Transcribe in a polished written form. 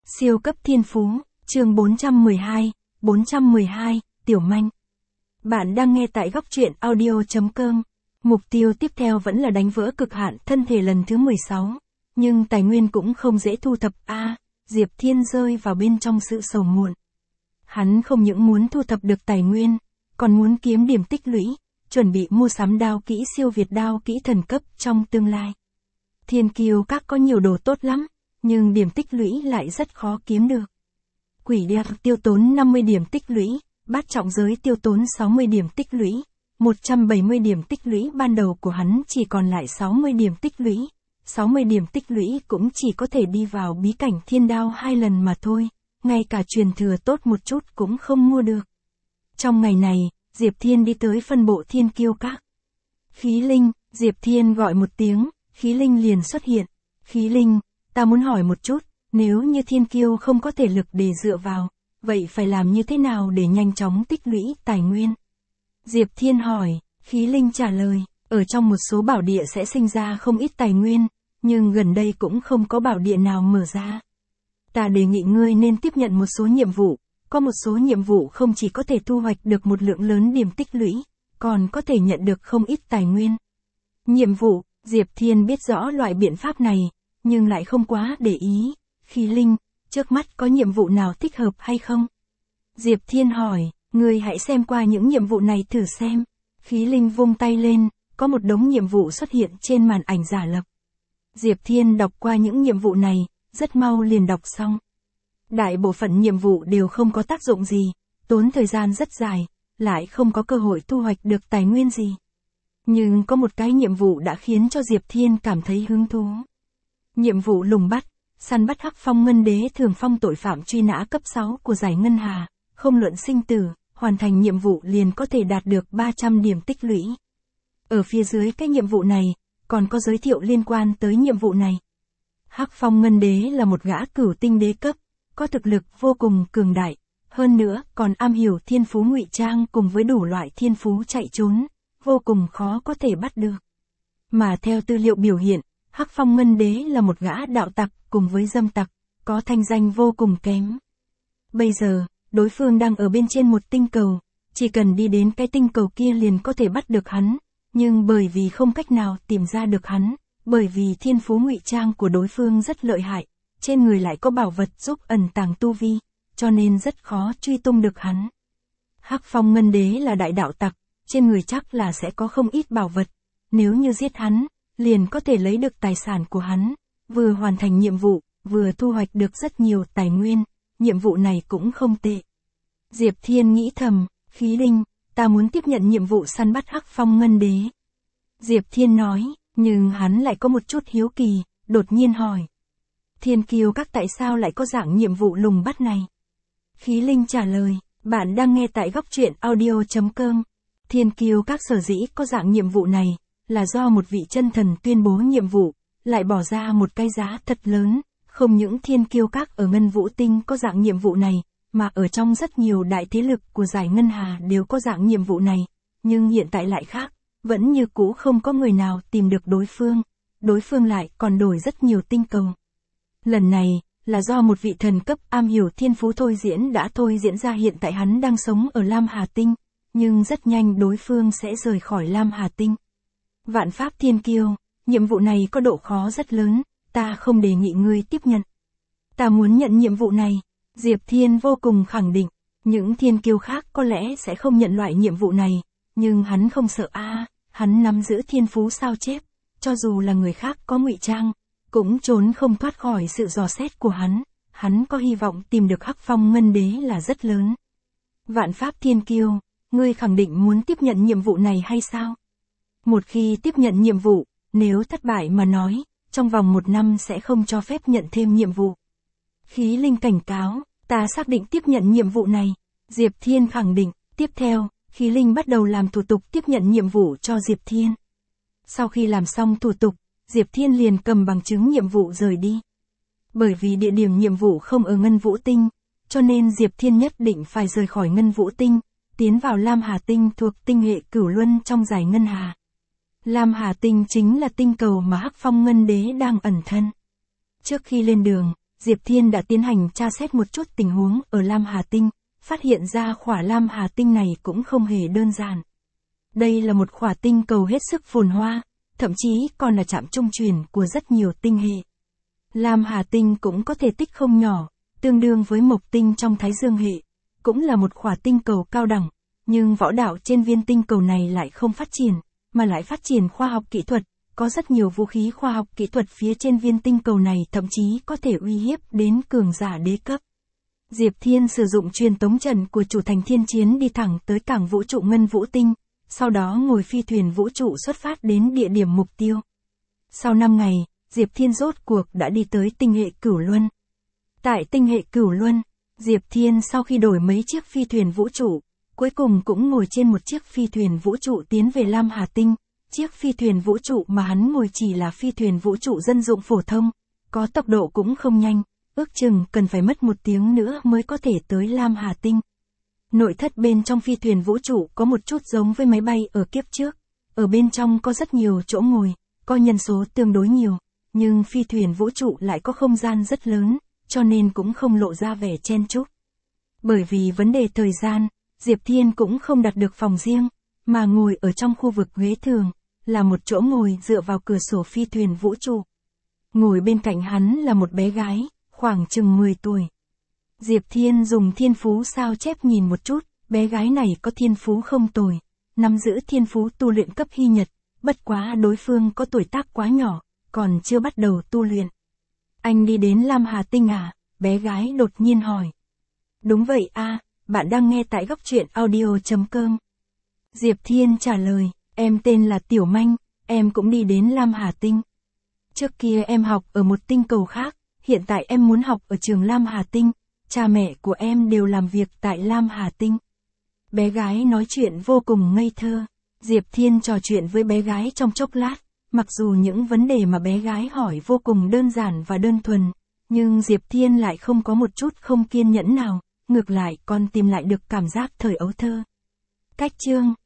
Siêu cấp thiên phú, chương 412, Tiểu Manh. Bạn đang nghe tại góc truyện audio.com. Mục tiêu tiếp theo vẫn là đánh vỡ cực hạn thân thể lần thứ 16. Nhưng tài nguyên cũng không dễ thu thập Diệp Thiên rơi vào bên trong sự sầu muộn. Hắn không những muốn thu thập được tài nguyên, còn muốn kiếm điểm tích lũy, chuẩn bị mua sắm đao kỹ siêu việt đao kỹ thần cấp trong tương lai. Thiên kiêu các có nhiều đồ tốt lắm, nhưng điểm tích lũy lại rất khó kiếm được. Quỷ điệp tiêu tốn 50 điểm tích lũy, bát trọng giới tiêu tốn 60 điểm tích lũy, 170 điểm tích lũy ban đầu của hắn chỉ còn lại 60 điểm tích lũy. 60 điểm tích lũy cũng chỉ có thể đi vào bí cảnh thiên đao 2 lần mà thôi, ngay cả truyền thừa tốt một chút cũng không mua được. Trong ngày này, Diệp Thiên đi tới phân bộ thiên kiêu các. Khí Linh, Diệp Thiên gọi một tiếng, Khí Linh liền xuất hiện. Khí Linh, ta muốn hỏi một chút, nếu như thiên kiêu không có thể lực để dựa vào, vậy phải làm như thế nào để nhanh chóng tích lũy tài nguyên? Diệp Thiên hỏi, Khí Linh trả lời, ở trong một số bảo địa sẽ sinh ra không ít tài nguyên, nhưng gần đây cũng không có bảo địa nào mở ra. Ta đề nghị ngươi nên tiếp nhận một số nhiệm vụ, có một số nhiệm vụ không chỉ có thể thu hoạch được một lượng lớn điểm tích lũy, còn có thể nhận được không ít tài nguyên. Nhiệm vụ, Diệp Thiên biết rõ loại biện pháp này, nhưng lại không quá để ý. Khí Linh, trước mắt có nhiệm vụ nào thích hợp hay không? Diệp Thiên hỏi, ngươi hãy xem qua những nhiệm vụ này thử xem. Khí Linh vung tay lên, có một đống nhiệm vụ xuất hiện trên màn ảnh giả lập. Diệp Thiên đọc qua những nhiệm vụ này, rất mau liền đọc xong. Đại bộ phận nhiệm vụ đều không có tác dụng gì, tốn thời gian rất dài, lại không có cơ hội thu hoạch được tài nguyên gì. Nhưng có một cái nhiệm vụ đã khiến cho Diệp Thiên cảm thấy hứng thú. Nhiệm vụ lùng bắt, săn bắt Hắc Phong Ngân Đế Thường Phong tội phạm truy nã cấp 6 của giải Ngân Hà, không luận sinh tử, hoàn thành nhiệm vụ liền có thể đạt được 300 điểm tích lũy. Ở phía dưới cái nhiệm vụ này, còn có giới thiệu liên quan tới nhiệm vụ này. Hắc Phong Ngân Đế là một gã cửu tinh đế cấp, có thực lực vô cùng cường đại, hơn nữa còn am hiểu thiên phú ngụy trang cùng với đủ loại thiên phú chạy trốn, vô cùng khó có thể bắt được. Mà theo tư liệu biểu hiện, Hắc Phong Ngân Đế là một gã đạo tặc cùng với dâm tặc, có thanh danh vô cùng kém. Bây giờ, đối phương đang ở bên trên một tinh cầu, chỉ cần đi đến cái tinh cầu kia liền có thể bắt được hắn, nhưng bởi vì không cách nào tìm ra được hắn, bởi vì thiên phú ngụy trang của đối phương rất lợi hại, trên người lại có bảo vật giúp ẩn tàng tu vi, cho nên rất khó truy tung được hắn. Hắc Phong Ngân Đế là đại đạo tặc, trên người chắc là sẽ có không ít bảo vật, nếu như giết hắn, liền có thể lấy được tài sản của hắn, vừa hoàn thành nhiệm vụ, vừa thu hoạch được rất nhiều tài nguyên, nhiệm vụ này cũng không tệ. Diệp Thiên nghĩ thầm, Khí Linh, ta muốn tiếp nhận nhiệm vụ săn bắt Hắc Phong Ngân Đế. Diệp Thiên nói, nhưng hắn lại có một chút hiếu kỳ, đột nhiên hỏi. Thiên kiêu các tại sao lại có dạng nhiệm vụ lùng bắt này? Khí Linh trả lời, bạn đang nghe tại góc truyện audio.com. Thiên kiêu các sở dĩ có dạng nhiệm vụ này, là do một vị chân thần tuyên bố nhiệm vụ, lại bỏ ra một cái giá thật lớn, không những thiên kiêu các ở Ngân Vũ Tinh có dạng nhiệm vụ này, mà ở trong rất nhiều đại thế lực của giải Ngân Hà đều có dạng nhiệm vụ này, nhưng hiện tại lại khác, vẫn như cũ không có người nào tìm được đối phương lại còn đổi rất nhiều tinh cầu. Lần này, là do một vị thần cấp am hiểu thiên phú thôi diễn đã thôi diễn ra hiện tại hắn đang sống ở Lam Hà Tinh, nhưng rất nhanh đối phương sẽ rời khỏi Lam Hà Tinh. Vạn Pháp Thiên Kiêu, nhiệm vụ này có độ khó rất lớn, ta không đề nghị ngươi tiếp nhận. Ta muốn nhận nhiệm vụ này, Diệp Thiên vô cùng khẳng định, những thiên kiêu khác có lẽ sẽ không nhận loại nhiệm vụ này, nhưng hắn không sợ hắn nắm giữ thiên phú sao chép, cho dù là người khác có ngụy trang, cũng trốn không thoát khỏi sự dò xét của hắn có hy vọng tìm được Hắc Phong Ngân Đế là rất lớn. Vạn Pháp Thiên Kiêu, ngươi khẳng định muốn tiếp nhận nhiệm vụ này hay sao? Một khi tiếp nhận nhiệm vụ, nếu thất bại mà nói, trong vòng 1 năm sẽ không cho phép nhận thêm nhiệm vụ. Khí Linh cảnh cáo, ta xác định tiếp nhận nhiệm vụ này. Diệp Thiên khẳng định, tiếp theo, Khí Linh bắt đầu làm thủ tục tiếp nhận nhiệm vụ cho Diệp Thiên. Sau khi làm xong thủ tục, Diệp Thiên liền cầm bằng chứng nhiệm vụ rời đi. Bởi vì địa điểm nhiệm vụ không ở Ngân Vũ Tinh, cho nên Diệp Thiên nhất định phải rời khỏi Ngân Vũ Tinh, tiến vào Lam Hà Tinh thuộc tinh hệ Cửu Luân trong giải Ngân Hà. Lam Hà Tinh chính là tinh cầu mà Hắc Phong Ngân Đế đang ẩn thân. Trước khi lên đường, Diệp Thiên đã tiến hành tra xét một chút tình huống ở Lam Hà Tinh, phát hiện ra khỏa Lam Hà Tinh này cũng không hề đơn giản. Đây là một khỏa tinh cầu hết sức phồn hoa, thậm chí còn là trạm trung chuyển của rất nhiều tinh hệ. Lam Hà Tinh cũng có thể tích không nhỏ, tương đương với Mộc Tinh trong Thái Dương hệ, cũng là một khỏa tinh cầu cao đẳng, nhưng võ đạo trên viên tinh cầu này lại không phát triển, mà lại phát triển khoa học kỹ thuật, có rất nhiều vũ khí khoa học kỹ thuật phía trên viên tinh cầu này thậm chí có thể uy hiếp đến cường giả đế cấp. Diệp Thiên sử dụng truyền tống trận của chủ thành Thiên Chiến đi thẳng tới cảng vũ trụ Ngân Vũ Tinh, sau đó ngồi phi thuyền vũ trụ xuất phát đến địa điểm mục tiêu. Sau 5 ngày, Diệp Thiên rốt cuộc đã đi tới tinh hệ Cửu Luân. Tại tinh hệ Cửu Luân, Diệp Thiên sau khi đổi mấy chiếc phi thuyền vũ trụ, cuối cùng cũng ngồi trên một chiếc phi thuyền vũ trụ tiến về Lam Hà Tinh. Chiếc phi thuyền vũ trụ mà hắn ngồi chỉ là phi thuyền vũ trụ dân dụng phổ thông, có tốc độ cũng không nhanh, ước chừng cần phải mất 1 tiếng nữa mới có thể tới Lam Hà Tinh. Nội thất bên trong phi thuyền vũ trụ có một chút giống với máy bay ở kiếp trước, ở bên trong có rất nhiều chỗ ngồi, có nhân số tương đối nhiều, nhưng phi thuyền vũ trụ lại có không gian rất lớn, cho nên cũng không lộ ra vẻ chen chúc. Bởi vì vấn đề thời gian, Diệp Thiên cũng không đặt được phòng riêng, mà ngồi ở trong khu vực ghế thường, là một chỗ ngồi dựa vào cửa sổ phi thuyền vũ trụ. Ngồi bên cạnh hắn là một bé gái, khoảng chừng 10 tuổi. Diệp Thiên dùng thiên phú sao chép nhìn một chút, bé gái này có thiên phú không tồi, nắm giữ thiên phú tu luyện cấp hy nhật, bất quá đối phương có tuổi tác quá nhỏ, còn chưa bắt đầu tu luyện. Anh đi đến Lam Hà Tinh à? Bé gái đột nhiên hỏi. Đúng vậy a, bạn đang nghe tại Góc Truyện Audio.com. Diệp Thiên trả lời, em tên là Tiểu Manh, em cũng đi đến Lam Hà Tinh. Trước kia em học ở một tinh cầu khác, hiện tại em muốn học ở trường Lam Hà Tinh, cha mẹ của em đều làm việc tại Lam Hà Tinh. Bé gái nói chuyện vô cùng ngây thơ, Diệp Thiên trò chuyện với bé gái trong chốc lát, mặc dù những vấn đề mà bé gái hỏi vô cùng đơn giản và đơn thuần, nhưng Diệp Thiên lại không có một chút không kiên nhẫn nào, ngược lại còn tìm lại được cảm giác thời ấu thơ. Cách chương